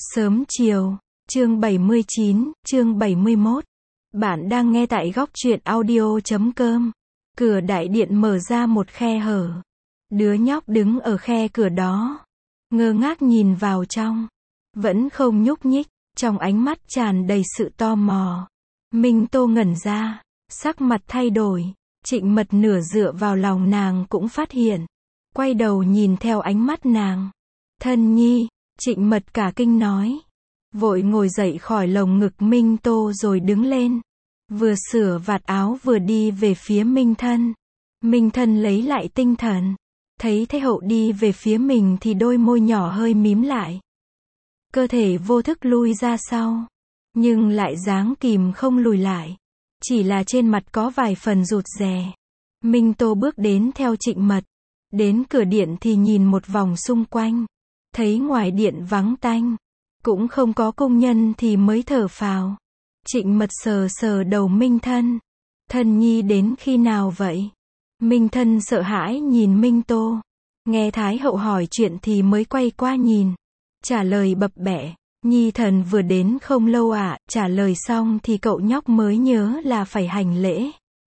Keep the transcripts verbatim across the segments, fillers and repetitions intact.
Sớm chiều, chương bảy mươi chín, chương bảy mươi mốt. Bạn đang nghe tại góc truyện audio chấm com. Cửa đại điện mở ra một khe hở. Đứa nhóc đứng ở khe cửa đó, ngơ ngác nhìn vào trong, vẫn không nhúc nhích, trong ánh mắt tràn đầy sự tò mò. Minh Tô ngẩn ra, sắc mặt thay đổi, Trịnh Mật nửa dựa vào lòng nàng cũng phát hiện, quay đầu nhìn theo ánh mắt nàng. Thân nhi, Trịnh Mật cả kinh nói, vội ngồi dậy khỏi lồng ngực Minh Tô rồi đứng lên, vừa sửa vạt áo vừa đi về phía Minh Thân. Minh Thân lấy lại tinh thần, thấy Thái hậu đi về phía mình thì đôi môi nhỏ hơi mím lại. Cơ thể vô thức lui ra sau, nhưng lại dáng kìm không lùi lại, chỉ là trên mặt có vài phần rụt rè. Minh Tô bước đến theo Trịnh Mật, đến cửa điện thì nhìn một vòng xung quanh, thấy ngoài điện vắng tanh, cũng không có công nhân thì mới thở phào. Trịnh Mật sờ sờ đầu Minh Thân. Thân nhi đến khi nào vậy? Minh Thân sợ hãi nhìn Minh Tô, nghe Thái hậu hỏi chuyện thì mới quay qua nhìn, trả lời bập bẹ, nhi thần vừa đến không lâu ạ. À. Trả lời xong thì cậu nhóc mới nhớ là phải hành lễ,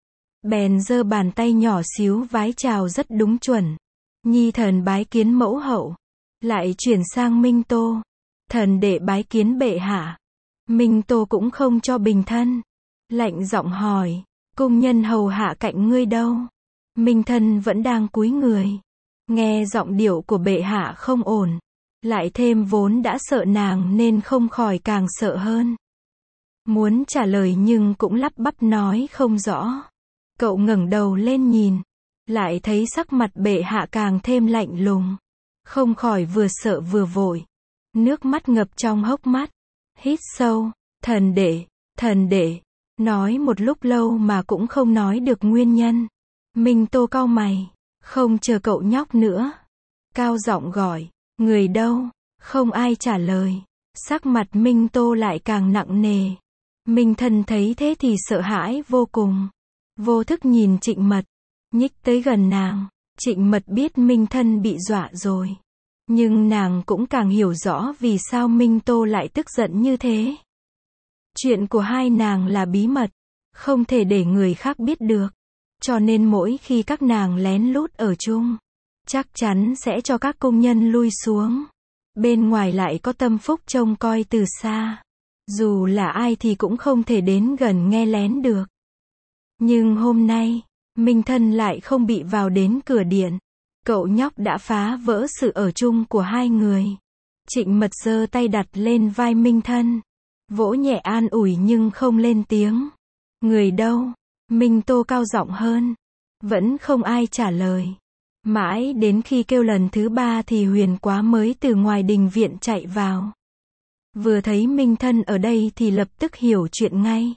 bèn giơ bàn tay nhỏ xíu vái chào rất đúng chuẩn. Nhi thần bái kiến mẫu hậu. Lại chuyển sang Minh Tô, thần đệ bái kiến bệ hạ. Minh Tô cũng không cho bình thân, lạnh giọng hỏi, cung nhân hầu hạ cạnh ngươi đâu? Minh Thân vẫn đang cúi người, nghe giọng điệu của bệ hạ không ổn, lại thêm vốn đã sợ nàng nên không khỏi càng sợ hơn. Muốn trả lời nhưng cũng lắp bắp nói không rõ. Cậu ngẩng đầu lên nhìn, lại thấy sắc mặt bệ hạ càng thêm lạnh lùng, không khỏi vừa sợ vừa vội, nước mắt ngập trong hốc mắt. Hít sâu, thần đệ, thần đệ, nói một lúc lâu mà cũng không nói được nguyên nhân. Minh Tô cau mày, không chờ cậu nhóc nữa, cao giọng gọi, người đâu? Không ai trả lời, sắc mặt Minh Tô lại càng nặng nề. Minh Thân thấy thế thì sợ hãi vô cùng, vô thức nhìn Trịnh Mật, nhích tới gần nàng. Trịnh Mật biết Minh Thân bị dọa rồi, nhưng nàng cũng càng hiểu rõ vì sao Minh Tô lại tức giận như thế. Chuyện của hai nàng là bí mật, không thể để người khác biết được, cho nên mỗi khi các nàng lén lút ở chung, chắc chắn sẽ cho các công nhân lui xuống. Bên ngoài lại có tâm phúc trông coi từ xa, dù là ai thì cũng không thể đến gần nghe lén được. Nhưng hôm nay, Minh Thân lại không bị vào đến cửa điện. Cậu nhóc đã phá vỡ sự ở chung của hai người. Trịnh Mật giơ tay đặt lên vai Minh Thân, vỗ nhẹ an ủi nhưng không lên tiếng. Người đâu? Minh Tô cao giọng hơn. Vẫn không ai trả lời. Mãi đến khi kêu lần thứ ba thì Huyền Quá mới từ ngoài đình viện chạy vào. Vừa thấy Minh Thân ở đây thì lập tức hiểu chuyện ngay,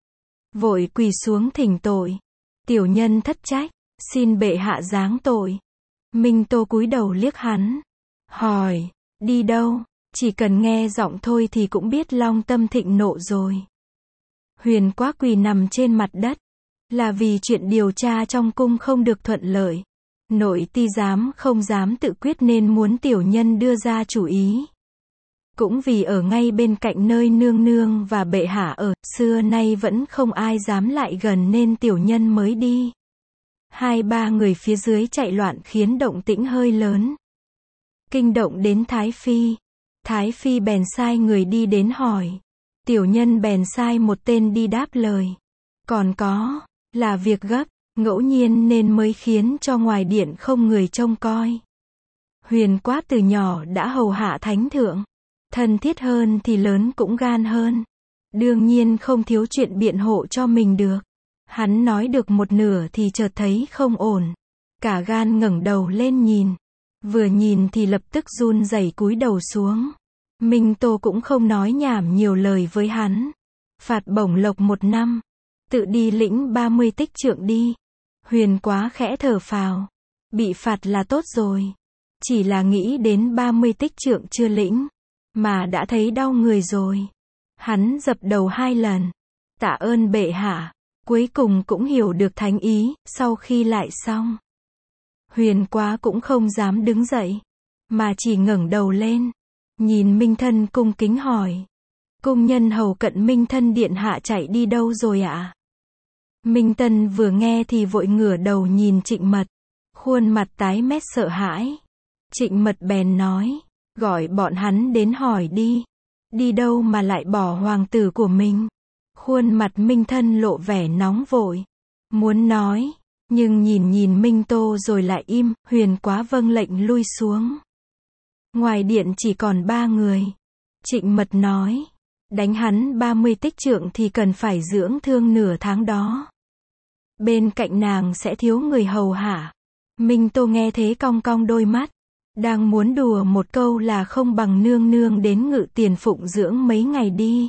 vội quỳ xuống thỉnh tội. Tiểu nhân thất trách, xin bệ hạ giáng tội. Minh Tô cúi đầu liếc hắn, hỏi, đi đâu? Chỉ cần nghe giọng thôi thì cũng biết Long tâm thịnh nộ rồi. Huyền Quá quỳ nằm trên mặt đất, là vì chuyện điều tra trong cung không được thuận lợi. Nội ti giám không dám tự quyết nên muốn tiểu nhân đưa ra chủ ý. Cũng vì ở ngay bên cạnh nơi nương nương và bệ hạ ở, xưa nay vẫn không ai dám lại gần nên tiểu nhân mới đi. Hai ba người phía dưới chạy loạn khiến động tĩnh hơi lớn, kinh động đến Thái Phi. Thái Phi bèn sai người đi đến hỏi. Tiểu nhân bèn sai một tên đi đáp lời. Còn có, là việc gấp, ngẫu nhiên nên mới khiến cho ngoài điện không người trông coi. Huyền Quá từ nhỏ đã hầu hạ thánh thượng, thân thiết hơn thì lớn cũng gan hơn, đương nhiên không thiếu chuyện biện hộ cho mình được. Hắn nói được một nửa thì chợt thấy không ổn, cả gan ngẩng đầu lên nhìn, vừa nhìn thì lập tức run rẩy cúi đầu xuống. Minh Tô cũng không nói nhảm nhiều lời với hắn, phạt bổng lộc một năm, tự đi lĩnh ba mươi tích trượng đi. Huyền Quá khẽ thở phào, bị phạt là tốt rồi, chỉ là nghĩ đến ba mươi tích trượng chưa lĩnh, mà đã thấy đau người rồi. Hắn dập đầu hai lần, tạ ơn bệ hạ. Cuối cùng cũng hiểu được thánh ý. Sau khi lại xong, Huyền Quá cũng không dám đứng dậy, mà chỉ ngẩng đầu lên, nhìn Minh Thân cung kính hỏi. Cung nhân hầu cận Minh Thân điện hạ chạy đi đâu rồi ạ? Minh Tân vừa nghe thì vội ngửa đầu nhìn Trịnh Mật, khuôn mặt tái mét sợ hãi. Trịnh Mật bèn nói, gọi bọn hắn đến hỏi đi. Đi đâu mà lại bỏ hoàng tử của mình? Khuôn mặt Minh Thân lộ vẻ nóng vội, muốn nói, nhưng nhìn nhìn Minh Tô rồi lại im. Huyền Quá vâng lệnh lui xuống. Ngoài điện chỉ còn ba người. Trịnh Mật nói, đánh hắn ba mươi tích trượng thì cần phải dưỡng thương nửa tháng đó. Bên cạnh nàng sẽ thiếu người hầu hạ. Minh Tô nghe thế cong cong đôi mắt, đang muốn đùa một câu là không bằng nương nương đến Ngự Tiền phụng dưỡng mấy ngày đi.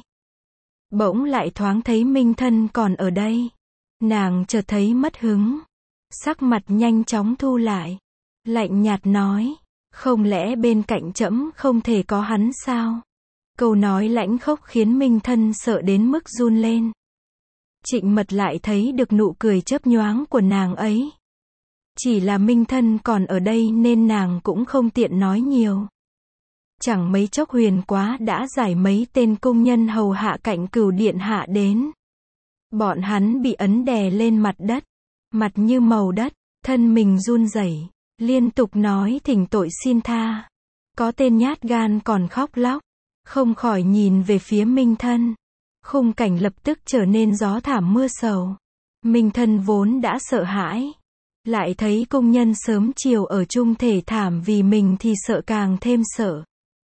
Bỗng lại thoáng thấy Minh Thân còn ở đây. Nàng chợt thấy mất hứng, sắc mặt nhanh chóng thu lại, lạnh nhạt nói, không lẽ bên cạnh trẫm không thể có hắn sao? Câu nói lãnh khốc khiến Minh Thân sợ đến mức run lên. Trịnh Mật lại thấy được nụ cười chớp nhoáng của nàng ấy. Chỉ là Minh Thân còn ở đây nên nàng cũng không tiện nói nhiều. Chẳng mấy chốc Huyền Quá đã giải mấy tên cung nhân hầu hạ cạnh Cửu điện hạ đến. Bọn hắn bị ấn đè lên mặt đất, mặt như màu đất, thân mình run rẩy, liên tục nói thỉnh tội xin tha. Có tên nhát gan còn khóc lóc, không khỏi nhìn về phía Minh Thân. Khung cảnh lập tức trở nên gió thảm mưa sầu. Minh Thân vốn đã sợ hãi, lại thấy cung nhân sớm chiều ở chung thể thảm vì mình thì sợ càng thêm sợ.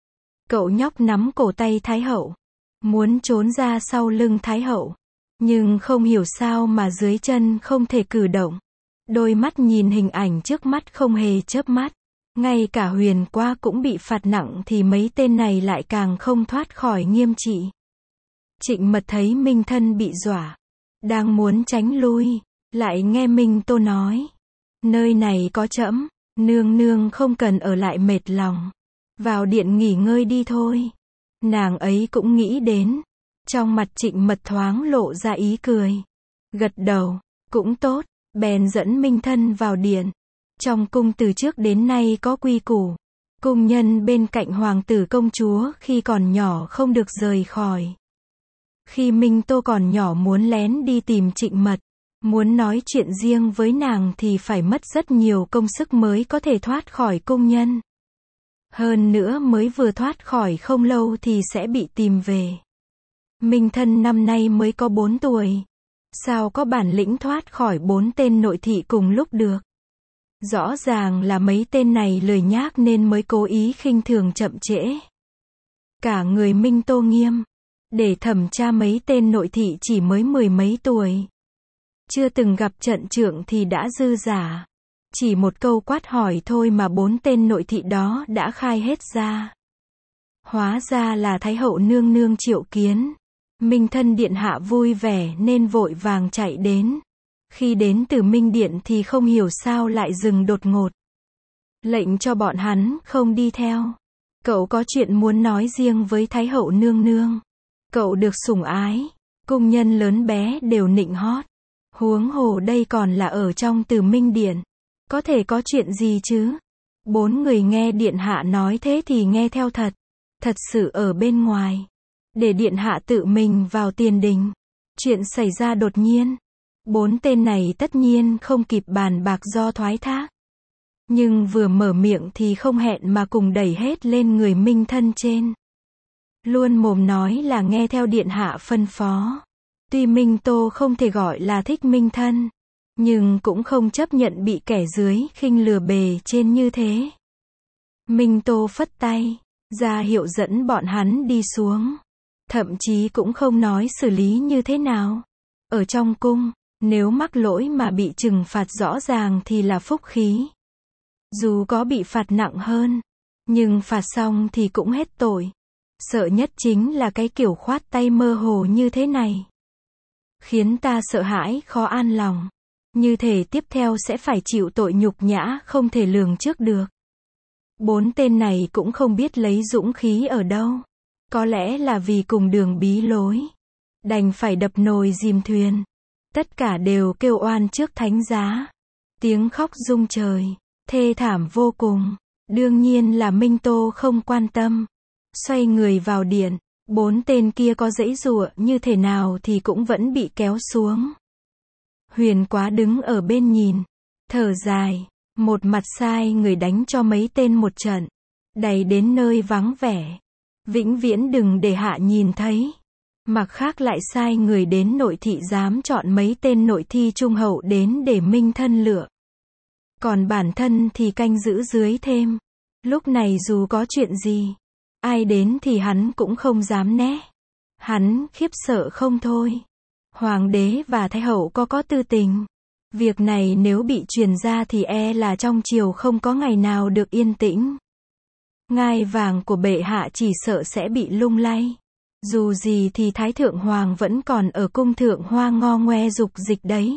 Cậu nhóc nắm cổ tay Thái hậu, muốn trốn ra sau lưng Thái hậu, nhưng không hiểu sao mà dưới chân không thể cử động. Đôi mắt nhìn hình ảnh trước mắt không hề chớp mắt. Ngay cả Huyền Quá cũng bị phạt nặng thì mấy tên này lại càng không thoát khỏi nghiêm trị. Trịnh Mật thấy Minh Thân bị dọa, đang muốn tránh lui, lại nghe Minh Tô nói, nơi này có trẫm, nương nương không cần ở lại mệt lòng, vào điện nghỉ ngơi đi thôi. Nàng ấy cũng nghĩ đến, trong mặt Trịnh Mật thoáng lộ ra ý cười, gật đầu, cũng tốt, bèn dẫn Minh Thân vào điện. Trong cung từ trước đến nay có quy củ, cung nhân bên cạnh hoàng tử công chúa khi còn nhỏ không được rời khỏi. Khi Minh Tô còn nhỏ muốn lén đi tìm Trịnh Mật, muốn nói chuyện riêng với nàng thì phải mất rất nhiều công sức mới có thể thoát khỏi cung nhân. Hơn nữa mới vừa thoát khỏi không lâu thì sẽ bị tìm về. Minh Thân năm nay mới có bốn tuổi, sao có bản lĩnh thoát khỏi bốn tên nội thị cùng lúc được? Rõ ràng là mấy tên này lười nhác nên mới cố ý khinh thường chậm trễ. Cả người Minh Tô nghiêm, để thẩm tra mấy tên nội thị chỉ mới mười mấy tuổi. Chưa từng gặp trận trượng thì đã dư giả. Chỉ một câu quát hỏi thôi mà bốn tên nội thị đó đã khai hết ra. Hóa ra là Thái hậu nương nương triệu kiến. Minh Thân điện hạ vui vẻ nên vội vàng chạy đến. Khi đến từ Minh điện thì không hiểu sao lại dừng đột ngột. Lệnh cho bọn hắn không đi theo. Cậu có chuyện muốn nói riêng với Thái hậu nương nương. Cậu được sủng ái, cung nhân lớn bé đều nịnh hót. Huống hồ đây còn là ở trong Từ Minh điện. Có thể có chuyện gì chứ? Bốn người nghe điện hạ nói thế thì nghe theo thật. Thật sự ở bên ngoài. Để điện hạ tự mình vào tiền đình. Chuyện xảy ra đột nhiên. Bốn tên này tất nhiên không kịp bàn bạc do thoái thác. Nhưng vừa mở miệng thì không hẹn mà cùng đẩy hết lên người Minh Thân trên. Luôn mồm nói là nghe theo điện hạ phân phó. Tuy Minh Tô không thể gọi là thích Minh Thân, nhưng cũng không chấp nhận bị kẻ dưới khinh lừa bề trên như thế. Minh Tô phất tay, ra hiệu dẫn bọn hắn đi xuống. Thậm chí cũng không nói xử lý như thế nào. Ở trong cung, nếu mắc lỗi mà bị trừng phạt rõ ràng thì là phúc khí. Dù có bị phạt nặng hơn, nhưng phạt xong thì cũng hết tội. Sợ nhất chính là cái kiểu khoát tay mơ hồ như thế này. Khiến ta sợ hãi khó an lòng. Như thể tiếp theo sẽ phải chịu tội nhục nhã không thể lường trước được. Bốn tên này cũng không biết lấy dũng khí ở đâu. Có lẽ là vì cùng đường bí lối. Đành phải đập nồi dìm thuyền. Tất cả đều kêu oan trước thánh giá. Tiếng khóc rung trời. Thê thảm vô cùng. Đương nhiên là Minh Tô không quan tâm. xoay người vào điện. Bốn tên kia có giãy giụa như thế nào thì cũng vẫn bị kéo xuống. Huyền Quá đứng ở bên nhìn, thở dài, một mặt sai người đánh cho mấy tên một trận, đẩy đến nơi vắng vẻ, vĩnh viễn đừng để hạ nhìn thấy. Mặt khác lại sai người đến nội thị giám chọn mấy tên nội thi trung hậu đến để minh thân lựa. Còn bản thân thì canh giữ dưới thêm. Lúc này dù có chuyện gì, ai đến thì hắn cũng không dám né. Hắn khiếp sợ không thôi. Hoàng đế và thái hậu có có tư tình. Việc này nếu bị truyền ra thì e là trong triều không có ngày nào được yên tĩnh. Ngai vàng của bệ hạ chỉ sợ sẽ bị lung lay. Dù gì thì Thái Thượng Hoàng vẫn còn ở cung thượng hoa ngo ngoe dục dịch đấy.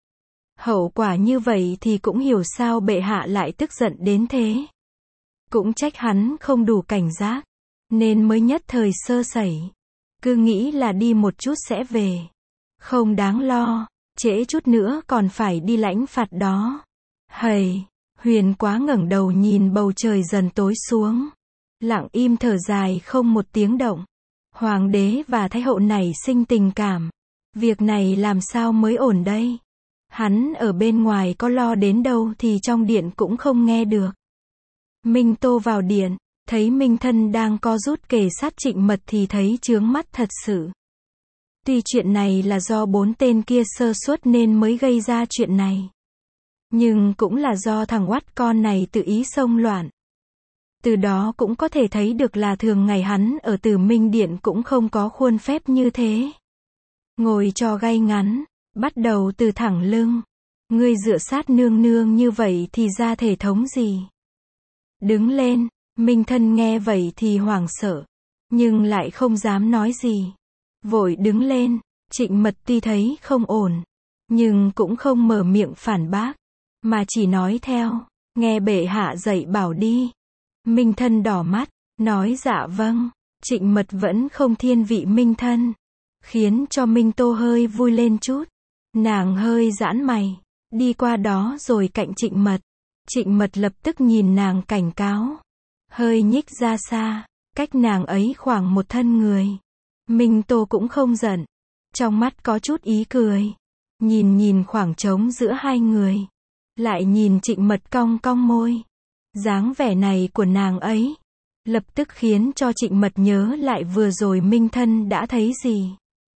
Hậu quả như vậy thì cũng hiểu sao bệ hạ lại tức giận đến thế. Cũng trách hắn không đủ cảnh giác, nên mới nhất thời sơ sẩy. Cứ nghĩ là đi một chút sẽ về. Không đáng lo, trễ chút nữa còn phải đi lãnh phạt đó. Hầy, Huyền Quá ngẩng đầu nhìn bầu trời dần tối xuống. Lặng im thở dài không một tiếng động. Hoàng đế và thái hậu này sinh tình cảm. Việc này làm sao mới ổn đây? Hắn ở bên ngoài có lo đến đâu thì trong điện cũng không nghe được. Minh Tô vào điện, thấy Minh Thân đang co rút kề sát Trịnh Mật thì thấy chướng mắt thật sự. Tuy chuyện này là do bốn tên kia sơ suất nên mới gây ra chuyện này. Nhưng cũng là do thằng oắt con này tự ý xông loạn. Từ đó cũng có thể thấy được là thường ngày hắn ở Tử Minh Điện cũng không có khuôn phép như thế. Ngồi cho gay ngắn, bắt đầu từ thẳng lưng. Ngươi dựa sát nương nương như vậy thì ra thể thống gì? Đứng lên, Minh Thân nghe vậy thì hoảng sợ, nhưng lại không dám nói gì. Vội đứng lên, Trịnh Mật tuy thấy không ổn, nhưng cũng không mở miệng phản bác, mà chỉ nói theo, nghe bệ hạ dạy bảo đi. Minh Thân đỏ mắt, nói dạ vâng. Trịnh Mật vẫn không thiên vị Minh Thân, khiến cho Minh Tô hơi vui lên chút. Nàng hơi giãn mày, đi qua đó rồi cạnh Trịnh Mật. Trịnh Mật lập tức nhìn nàng cảnh cáo, hơi nhích ra xa, cách nàng ấy khoảng một thân người. Minh Tô cũng không giận, trong mắt có chút ý cười, nhìn nhìn khoảng trống giữa hai người, lại nhìn Trịnh Mật cong cong môi. Dáng vẻ này của nàng ấy, lập tức khiến cho Trịnh Mật nhớ lại vừa rồi Minh Thân đã thấy gì.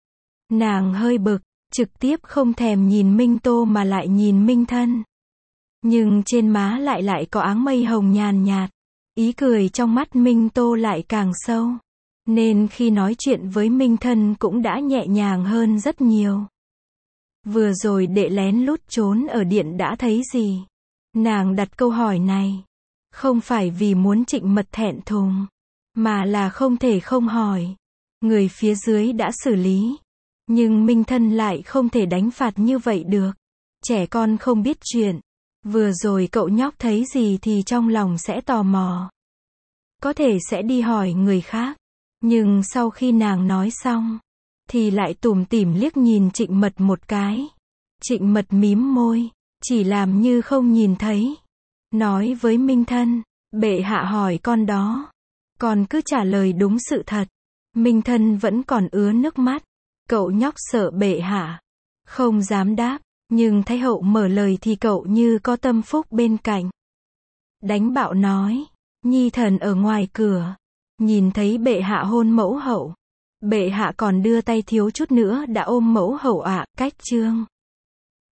Nàng hơi bực, trực tiếp không thèm nhìn Minh Tô mà lại nhìn Minh Thân. Nhưng trên má lại lại có áng mây hồng nhàn nhạt, ý cười trong mắt Minh Tô lại càng sâu. Nên khi nói chuyện với Minh Thân cũng đã nhẹ nhàng hơn rất nhiều. Vừa rồi đệ lén lút trốn ở điện đã thấy gì? Nàng đặt câu hỏi này, không phải vì muốn Trịnh Mật thẹn thùng, mà là không thể không hỏi. Người phía dưới đã xử lý, nhưng Minh Thân lại không thể đánh phạt như vậy được. Trẻ con không biết chuyện, vừa rồi cậu nhóc thấy gì thì trong lòng sẽ tò mò. Có thể sẽ đi hỏi người khác, nhưng sau khi nàng nói xong, thì lại tủm tỉm liếc nhìn Trịnh Mật một cái. Trịnh Mật mím môi, chỉ làm như không nhìn thấy. Nói với Minh Thân, bệ hạ hỏi con đó, con cứ trả lời đúng sự thật. Minh Thân vẫn còn ứa nước mắt. Cậu nhóc sợ bệ hạ, không dám đáp, nhưng Thái hậu mở lời thì cậu như có tâm phúc bên cạnh. Đánh bạo nói, nhi thần ở ngoài cửa, nhìn thấy bệ hạ hôn mẫu hậu. Bệ hạ còn đưa tay thiếu chút nữa đã ôm mẫu hậu ạ, cách chương.